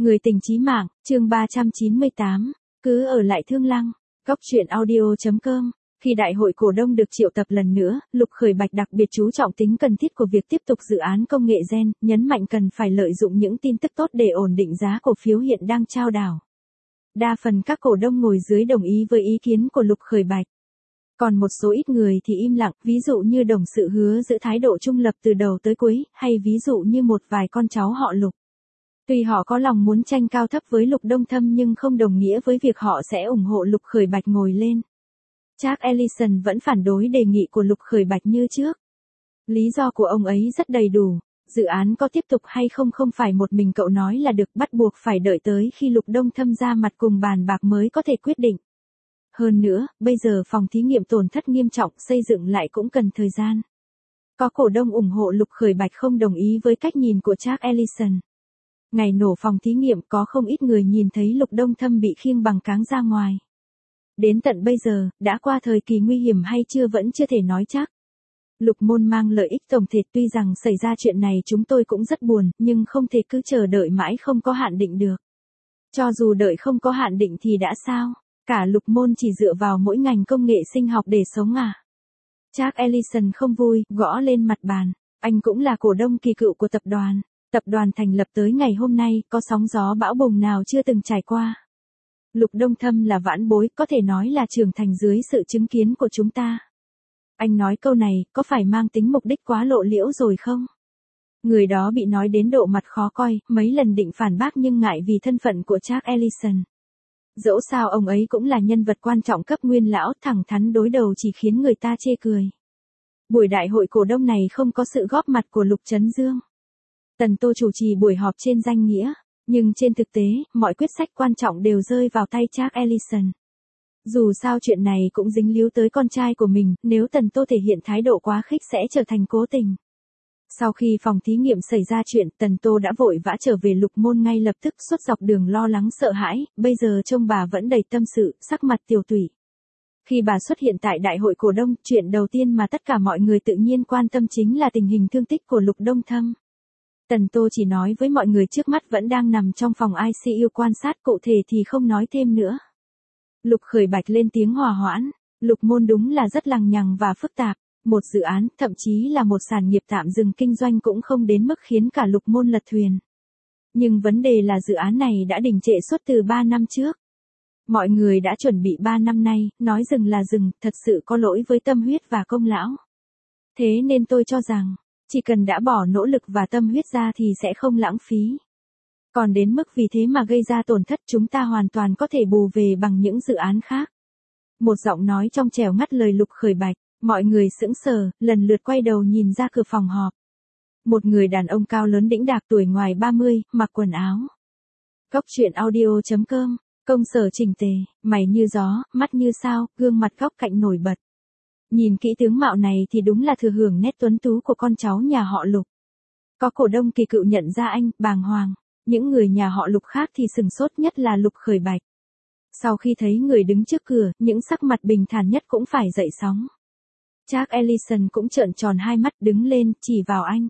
Người tình chí mạng, chương 398, cứ ở lại Thương Lăng. Góc truyện audio.com. Khi đại hội cổ đông được triệu tập lần nữa, Lục Khởi Bạch đặc biệt chú trọng tính cần thiết của việc tiếp tục dự án công nghệ gen, nhấn mạnh cần phải lợi dụng những tin tức tốt để ổn định giá cổ phiếu hiện đang chao đảo. Đa phần các cổ đông ngồi dưới đồng ý với ý kiến của Lục Khởi Bạch. Còn một số ít người thì im lặng, ví dụ như đồng sự hứa giữ thái độ trung lập từ đầu tới cuối, hay ví dụ như một vài con cháu họ Lục. Tuy họ có lòng muốn tranh cao thấp với Lục Đông Thâm nhưng không đồng nghĩa với việc họ sẽ ủng hộ Lục Khởi Bạch ngồi lên. Charles Ellison vẫn phản đối đề nghị của Lục Khởi Bạch như trước. Lý do của ông ấy rất đầy đủ. Dự án có tiếp tục hay không không phải một mình cậu nói là được, bắt buộc phải đợi tới khi Lục Đông Thâm ra mặt cùng bàn bạc mới có thể quyết định. Hơn nữa, bây giờ phòng thí nghiệm tổn thất nghiêm trọng, xây dựng lại cũng cần thời gian. Có cổ đông ủng hộ Lục Khởi Bạch không đồng ý với cách nhìn của Charles Ellison. Ngày nổ phòng thí nghiệm có không ít người nhìn thấy Lục Đông Thâm bị khiêng bằng cáng ra ngoài. Đến tận bây giờ, đã qua thời kỳ nguy hiểm hay chưa vẫn chưa thể nói chắc. Lục Môn mang lợi ích tổng thể, tuy rằng xảy ra chuyện này chúng tôi cũng rất buồn, nhưng không thể cứ chờ đợi mãi không có hạn định được. Cho dù đợi không có hạn định thì đã sao? Cả Lục Môn chỉ dựa vào mỗi ngành công nghệ sinh học để sống à? Charles Ellison không vui, gõ lên mặt bàn. Anh cũng là cổ đông kỳ cựu của tập đoàn. Tập đoàn thành lập tới ngày hôm nay, có sóng gió bão bùng nào chưa từng trải qua. Lục Đông Thâm là vãn bối, có thể nói là trưởng thành dưới sự chứng kiến của chúng ta. Anh nói câu này, có phải mang tính mục đích quá lộ liễu rồi không? Người đó bị nói đến độ mặt khó coi, mấy lần định phản bác nhưng ngại vì thân phận của Charles Ellison. Dẫu sao ông ấy cũng là nhân vật quan trọng cấp nguyên lão, thẳng thắn đối đầu chỉ khiến người ta chê cười. Buổi đại hội cổ đông này không có sự góp mặt của Lục Chấn Dương. Tần Tô chủ trì buổi họp trên danh nghĩa, nhưng trên thực tế, mọi quyết sách quan trọng đều rơi vào tay Charles Ellison. Dù sao chuyện này cũng dính líu tới con trai của mình, nếu Tần Tô thể hiện thái độ quá khích sẽ trở thành cố tình. Sau khi phòng thí nghiệm xảy ra chuyện, Tần Tô đã vội vã trở về Lục Môn ngay lập tức, suốt dọc đường lo lắng sợ hãi, bây giờ trông bà vẫn đầy tâm sự, sắc mặt tiều tụy. Khi bà xuất hiện tại đại hội cổ đông, chuyện đầu tiên mà tất cả mọi người tự nhiên quan tâm chính là tình hình thương tích của Lục Đông Thâm. Tần Tô chỉ nói với mọi người trước mắt vẫn đang nằm trong phòng ICU quan sát, cụ thể thì không nói thêm nữa. Lục Khởi Bạch lên tiếng hòa hoãn, Lục Môn đúng là rất lằng nhằng và phức tạp, một dự án, thậm chí là một sản nghiệp tạm dừng kinh doanh cũng không đến mức khiến cả Lục Môn lật thuyền. Nhưng vấn đề là dự án này đã đình trệ suốt từ 3 năm trước. Mọi người đã chuẩn bị 3 năm nay, nói dừng là dừng, thật sự có lỗi với tâm huyết và công lão. Thế nên tôi cho rằng, chỉ cần đã bỏ nỗ lực và tâm huyết ra thì sẽ không lãng phí. Còn đến mức vì thế mà gây ra tổn thất, chúng ta hoàn toàn có thể bù về bằng những dự án khác. Một giọng nói trong trẻo ngắt lời Lục Khởi Bạch, mọi người sững sờ, lần lượt quay đầu nhìn ra cửa phòng họp. Một người đàn ông cao lớn đĩnh đạc tuổi ngoài 30, mặc quần áo. Góc truyện audio.com, công sở chỉnh tề, mày như gió, mắt như sao, gương mặt góc cạnh nổi bật. Nhìn kỹ tướng mạo này thì đúng là thừa hưởng nét tuấn tú của con cháu nhà họ Lục. Có cổ đông kỳ cựu nhận ra anh, bàng hoàng. Những người nhà họ Lục khác thì sừng sốt, nhất là Lục Khởi Bạch. Sau khi thấy người đứng trước cửa, những sắc mặt bình thản nhất cũng phải dậy sóng. Charles Ellison cũng trợn tròn hai mắt, đứng lên, chỉ vào anh.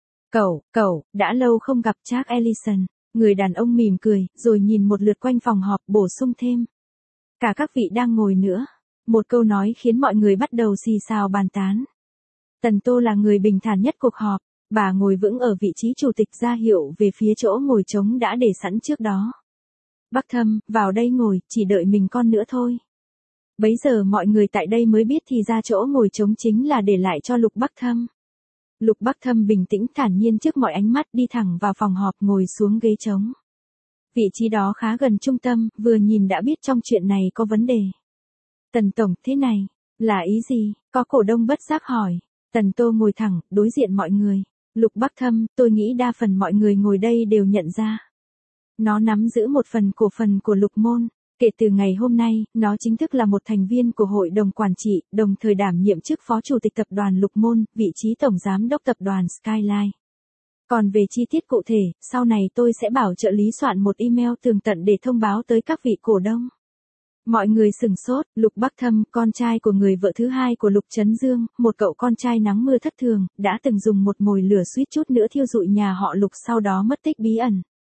Cậu, đã lâu không gặp Charles Ellison. Người đàn ông mỉm cười, rồi nhìn một lượt quanh phòng họp, bổ sung thêm. Cả các vị đang ngồi nữa. Một câu nói khiến mọi người bắt đầu xì xào bàn tán. Tần Tô là người bình thản nhất cuộc họp. Bà ngồi vững ở vị trí chủ tịch, ra hiệu về phía chỗ ngồi trống đã để sẵn trước đó. Bắc Thâm, vào đây ngồi, chỉ đợi mình con nữa thôi. Bấy giờ mọi người tại đây mới biết thì ra chỗ ngồi trống chính là để lại cho Lục Bắc Thâm. Lục Bắc Thâm bình tĩnh thản nhiên trước mọi ánh mắt, đi thẳng vào phòng họp, ngồi xuống ghế trống. Vị trí đó khá gần trung tâm, vừa nhìn đã biết trong chuyện này có vấn đề. Tần Tổng, thế này, là ý gì? Có cổ đông bất giác hỏi. Tần Tô ngồi thẳng, đối diện mọi người. Lục Bắc Thâm, tôi nghĩ đa phần mọi người ngồi đây đều nhận ra. Nó nắm giữ một phần cổ phần của Lục Môn. Kể từ ngày hôm nay, nó chính thức là một thành viên của hội đồng quản trị, đồng thời đảm nhiệm chức phó chủ tịch tập đoàn Lục Môn, vị trí tổng giám đốc tập đoàn Skyline. Còn về chi tiết cụ thể, sau này tôi sẽ bảo trợ lý soạn một email tường tận để thông báo tới các vị cổ đông. Mọi người sửng sốt, Lục Bắc Thâm, con trai của người vợ thứ hai của Lục Chấn Dương, một cậu con trai nắng mưa thất thường, đã từng dùng một mồi lửa suýt chút nữa thiêu rụi nhà họ Lục, sau đó mất tích bí ẩn.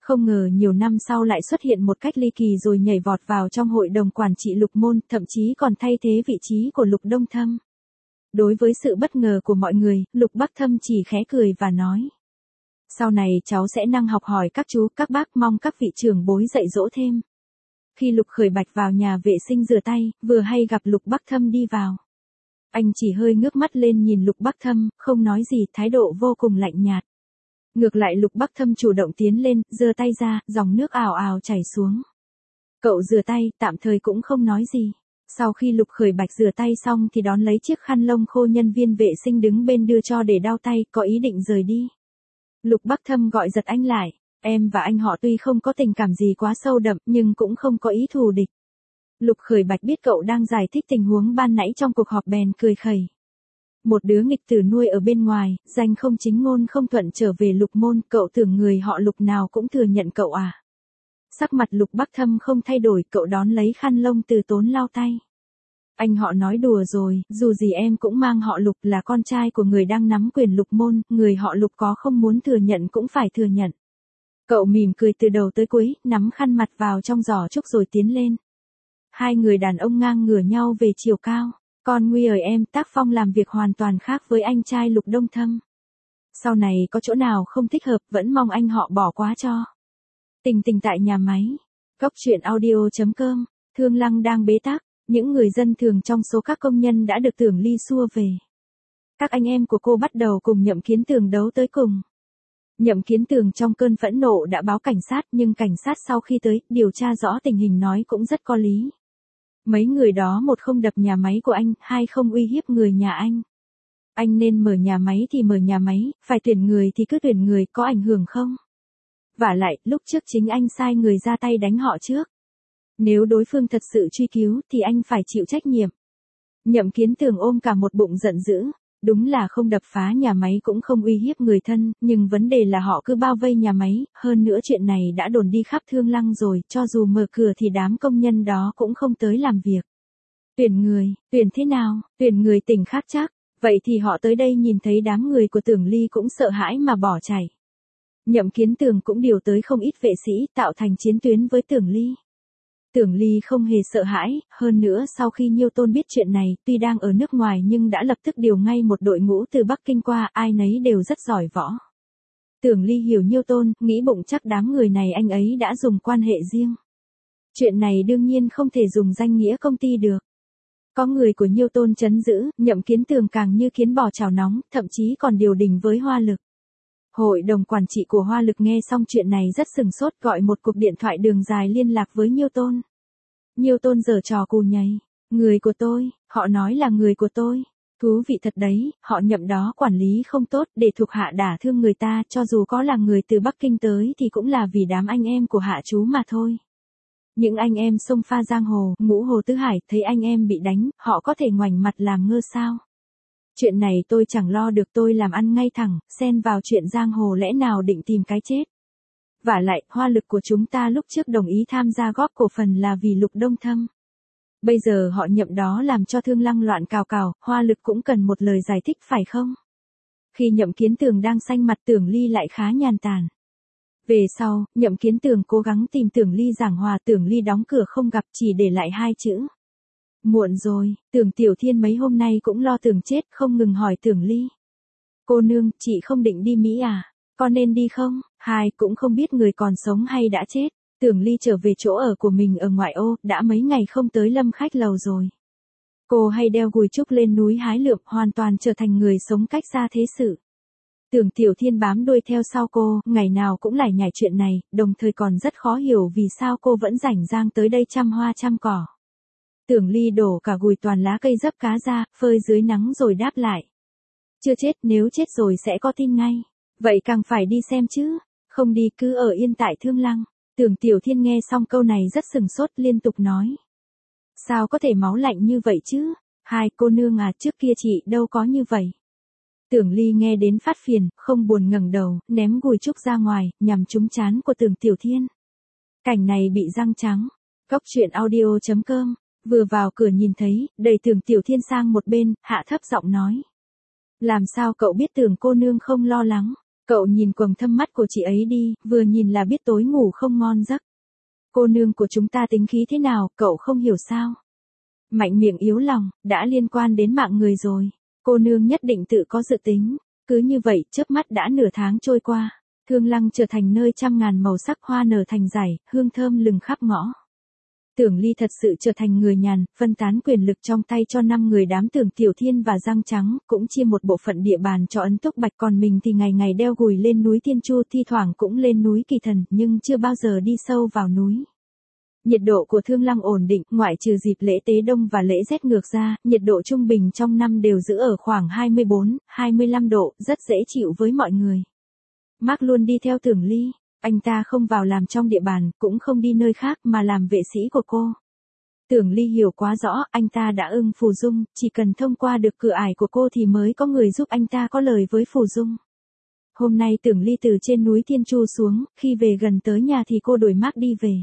Không ngờ nhiều năm sau lại xuất hiện một cách ly kỳ rồi nhảy vọt vào trong hội đồng quản trị Lục Môn, thậm chí còn thay thế vị trí của Lục Đông Thâm. Đối với sự bất ngờ của mọi người, Lục Bắc Thâm chỉ khẽ cười và nói. Sau này cháu sẽ năng học hỏi các chú, các bác, mong các vị trưởng bối dạy dỗ thêm. Khi Lục Khởi Bạch vào nhà vệ sinh rửa tay, vừa hay gặp Lục Bắc Thâm đi vào. Anh chỉ hơi ngước mắt lên nhìn Lục Bắc Thâm, không nói gì, thái độ vô cùng lạnh nhạt. Ngược lại Lục Bắc Thâm chủ động tiến lên, giơ tay ra, dòng nước ào ào chảy xuống. Cậu rửa tay, tạm thời cũng không nói gì. Sau khi Lục Khởi Bạch rửa tay xong thì đón lấy chiếc khăn lông khô nhân viên vệ sinh đứng bên đưa cho để đao tay, có ý định rời đi. Lục Bắc Thâm gọi giật anh lại. Em và anh họ tuy không có tình cảm gì quá sâu đậm nhưng cũng không có ý thù địch. Lục Khởi Bạch biết cậu đang giải thích tình huống ban nãy trong cuộc họp bèn cười khẩy. Một đứa nghịch tử nuôi ở bên ngoài, danh không chính ngôn không thuận trở về Lục Môn, cậu tưởng người họ Lục nào cũng thừa nhận cậu à? Sắc mặt Lục Bắc Thâm không thay đổi, cậu đón lấy khăn lông từ tốn lau tay. Anh họ nói đùa rồi, dù gì em cũng mang họ Lục, là con trai của người đang nắm quyền Lục Môn, người họ Lục có không muốn thừa nhận cũng phải thừa nhận. Cậu mỉm cười từ đầu tới cuối, nắm khăn mặt vào trong giỏ trúc rồi tiến lên. Hai người đàn ông ngang ngửa nhau về chiều cao. Con Nguy ơi em, tác phong làm việc hoàn toàn khác với anh trai Lục Đông Thâm. Sau này có chỗ nào không thích hợp vẫn mong anh họ bỏ qua cho. Tình tình tại nhà máy. Góc truyện audio.com. Thương Lăng đang bế tắc. Những người dân thường trong số các công nhân đã được Tưởng Ly xua về. Các anh em của cô bắt đầu cùng Nhậm Kiến Tường đấu tới cùng. Nhậm Kiến Tường trong cơn phẫn nộ đã báo cảnh sát, nhưng cảnh sát sau khi tới điều tra rõ tình hình nói cũng rất có lý. Mấy người đó một không đập nhà máy của anh, hai không uy hiếp người nhà anh. Anh nên mở nhà máy thì mở nhà máy, phải tuyển người thì cứ tuyển người, có ảnh hưởng không? Vả lại, lúc trước chính anh sai người ra tay đánh họ trước. Nếu đối phương thật sự truy cứu thì anh phải chịu trách nhiệm. Nhậm Kiến Tường ôm cả một bụng giận dữ. Đúng là không đập phá nhà máy cũng không uy hiếp người thân, nhưng vấn đề là họ cứ bao vây nhà máy, hơn nữa chuyện này đã đồn đi khắp Thương Lăng rồi, cho dù mở cửa thì đám công nhân đó cũng không tới làm việc. Tuyển thế nào, tuyển người tỉnh khác chắc, vậy thì họ tới đây nhìn thấy đám người của Tưởng Ly cũng sợ hãi mà bỏ chạy. Nhậm Kiến Tường cũng điều tới không ít vệ sĩ, tạo thành chiến tuyến với Tưởng Ly. Tưởng Ly không hề sợ hãi, hơn nữa sau khi Nhiêu Tôn biết chuyện này, tuy đang ở nước ngoài nhưng đã lập tức điều ngay một đội ngũ từ Bắc Kinh qua, ai nấy đều rất giỏi võ. Tưởng Ly hiểu Nhiêu Tôn, nghĩ bụng chắc đám người này anh ấy đã dùng quan hệ riêng. Chuyện này đương nhiên không thể dùng danh nghĩa công ty được. Có người của Nhiêu Tôn trấn giữ, Nhậm Kiến Tường càng như kiến bò chảo nóng, thậm chí còn điều đình với Hoa Lực. Hội đồng quản trị của Hoa Lực nghe xong chuyện này rất sừng sốt, gọi một cuộc điện thoại đường dài liên lạc với Nhiêu Tôn. Nhiêu Tôn giở trò cù nhảy. Người của tôi, họ nói là người của tôi. Thú vị thật đấy, họ Nhậm đó quản lý không tốt, để thuộc hạ đả thương người ta, cho dù có là người từ Bắc Kinh tới thì cũng là vì đám anh em của hạ chú mà thôi. Những anh em sông pha giang hồ, Ngũ Hồ Tứ Hải, thấy anh em bị đánh, họ có thể ngoảnh mặt làm ngơ sao? Chuyện này tôi chẳng lo được, tôi làm ăn ngay thẳng, xen vào chuyện giang hồ lẽ nào định tìm cái chết. Vả lại, Hoa Lực của chúng ta lúc trước đồng ý tham gia góp cổ phần là vì Lục Đông Thâm. Bây giờ họ Nhậm đó làm cho Thương Lăng loạn cào cào, Hoa Lực cũng cần một lời giải thích phải không? Khi Nhậm Kiến Tường đang xanh mặt, Tưởng Ly lại khá nhàn tản. Về sau, Nhậm Kiến Tường cố gắng tìm Tưởng Ly giảng hòa, Tưởng Ly đóng cửa không gặp, chỉ để lại hai chữ. Muộn rồi, Tưởng Tiểu Thiên mấy hôm nay cũng lo Tưởng chết, không ngừng hỏi Tưởng Ly. Cô nương, chị không định đi Mỹ à? Có nên đi không? Hai cũng không biết người còn sống hay đã chết. Tưởng Ly trở về chỗ ở của mình ở ngoại ô, đã mấy ngày không tới Lâm Khách Lầu rồi. Cô hay đeo gùi trúc lên núi hái lượm, hoàn toàn trở thành người sống cách xa thế sự. Tưởng Tiểu Thiên bám đuôi theo sau cô, ngày nào cũng lải nhải chuyện này, đồng thời còn rất khó hiểu vì sao cô vẫn rảnh rang tới đây chăm hoa chăm cỏ. Tưởng Ly đổ cả gùi toàn lá cây dấp cá ra, phơi dưới nắng rồi đáp lại. Chưa chết, nếu chết rồi sẽ có tin ngay. Vậy càng phải đi xem chứ. Không đi, cứ ở yên tại Thương Lăng. Tưởng Tiểu Thiên nghe xong câu này rất sừng sốt, liên tục nói. Sao có thể máu lạnh như vậy chứ? Hai cô nương à, trước kia chị đâu có như vậy. Tưởng Ly nghe đến phát phiền, không buồn ngẩng đầu, ném gùi trúc ra ngoài, nhằm trúng trán của Tưởng Tiểu Thiên. Cảnh này bị răng trắng. Góc truyện audio.com. Vừa vào cửa nhìn thấy, đẩy Tưởng Tiểu Thiên sang một bên, hạ thấp giọng nói. Làm sao cậu biết Tưởng cô nương không lo lắng? Cậu nhìn quầng thâm mắt của chị ấy đi, vừa nhìn là biết tối ngủ không ngon giấc. Cô nương của chúng ta tính khí thế nào, cậu không hiểu sao? Mạnh miệng yếu lòng, đã liên quan đến mạng người rồi. Cô nương nhất định tự có dự tính. Cứ như vậy, chớp mắt đã nửa tháng trôi qua. Thương Lăng trở thành nơi trăm ngàn màu sắc hoa nở thành dải, hương thơm lừng khắp ngõ. Tưởng Ly thật sự trở thành người nhàn, phân tán quyền lực trong tay cho 5 người đám Tưởng Tiểu Thiên và Giang Trắng, cũng chia một bộ phận địa bàn cho Ấn Túc Bạch, còn mình thì ngày ngày đeo gùi lên núi Thiên Chu, thi thoảng cũng lên núi Kỳ Thần, nhưng chưa bao giờ đi sâu vào núi. Nhiệt độ của Thương Lăng ổn định, ngoại trừ dịp lễ Tế Đông và lễ rét ngược ra, nhiệt độ trung bình trong năm đều giữ ở khoảng 24, 25 độ, rất dễ chịu với mọi người. Mark luôn đi theo Tưởng Ly, anh ta không vào làm trong địa bàn, cũng không đi nơi khác mà làm vệ sĩ của cô. Tưởng Ly hiểu quá rõ, anh ta đã ưng Phù Dung, chỉ cần thông qua được cửa ải của cô thì mới có người giúp anh ta có lời với Phù Dung. Hôm nay Tưởng Ly từ trên núi Thiên Chu xuống, khi về gần tới nhà thì cô đuổi Mark đi về.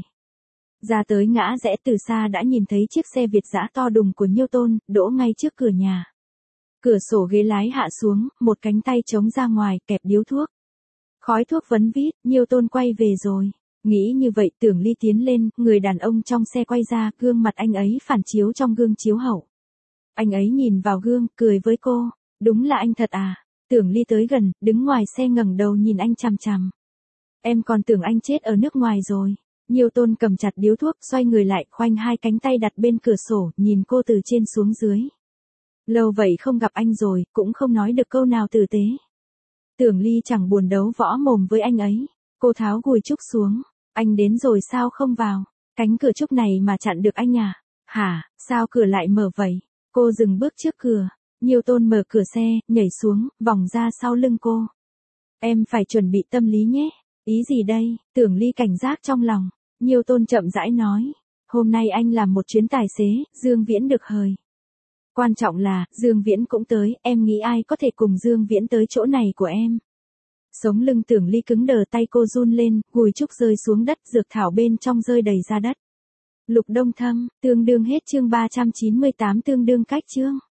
Ra tới ngã rẽ từ xa đã nhìn thấy chiếc xe Việt dã to đùng của Nhiêu Tôn, đỗ ngay trước cửa nhà. Cửa sổ ghế lái hạ xuống, một cánh tay chống ra ngoài, kẹp điếu thuốc. Khói thuốc vấn vít, Nhiêu Tôn quay về rồi. Nghĩ như vậy Tưởng Ly tiến lên, người đàn ông trong xe quay ra, gương mặt anh ấy phản chiếu trong gương chiếu hậu. Anh ấy nhìn vào gương, cười với cô. Đúng là anh thật à? Tưởng Ly tới gần, đứng ngoài xe ngẩng đầu nhìn anh chằm chằm. Em còn tưởng anh chết ở nước ngoài rồi. Nhiêu Tôn cầm chặt điếu thuốc, xoay người lại, khoanh hai cánh tay đặt bên cửa sổ, nhìn cô từ trên xuống dưới. Lâu vậy không gặp anh rồi, cũng không nói được câu nào tử tế. Tưởng Ly chẳng buồn đấu võ mồm với anh ấy. Cô tháo gùi trúc xuống. Anh đến rồi sao không vào? Cánh cửa trúc này mà chặn được anh à? Hả, sao cửa lại mở vậy? Cô dừng bước trước cửa. Nhiêu Tôn mở cửa xe, nhảy xuống, vòng ra sau lưng cô. Em phải chuẩn bị tâm lý nhé. Ý gì đây? Tưởng Ly cảnh giác trong lòng. Nhiêu Tôn chậm rãi nói. Hôm nay anh làm một chuyến tài xế, Dương Viễn được hời. Quan trọng là, Dương Viễn cũng tới, em nghĩ ai có thể cùng Dương Viễn tới chỗ này của em. Sống lưng Tưởng Ly cứng đờ, tay cô run lên, gùi trúc rơi xuống đất, dược thảo bên trong rơi đầy ra đất. Lục Đông Thâm, tương đương hết chương 398, tương đương cách chương.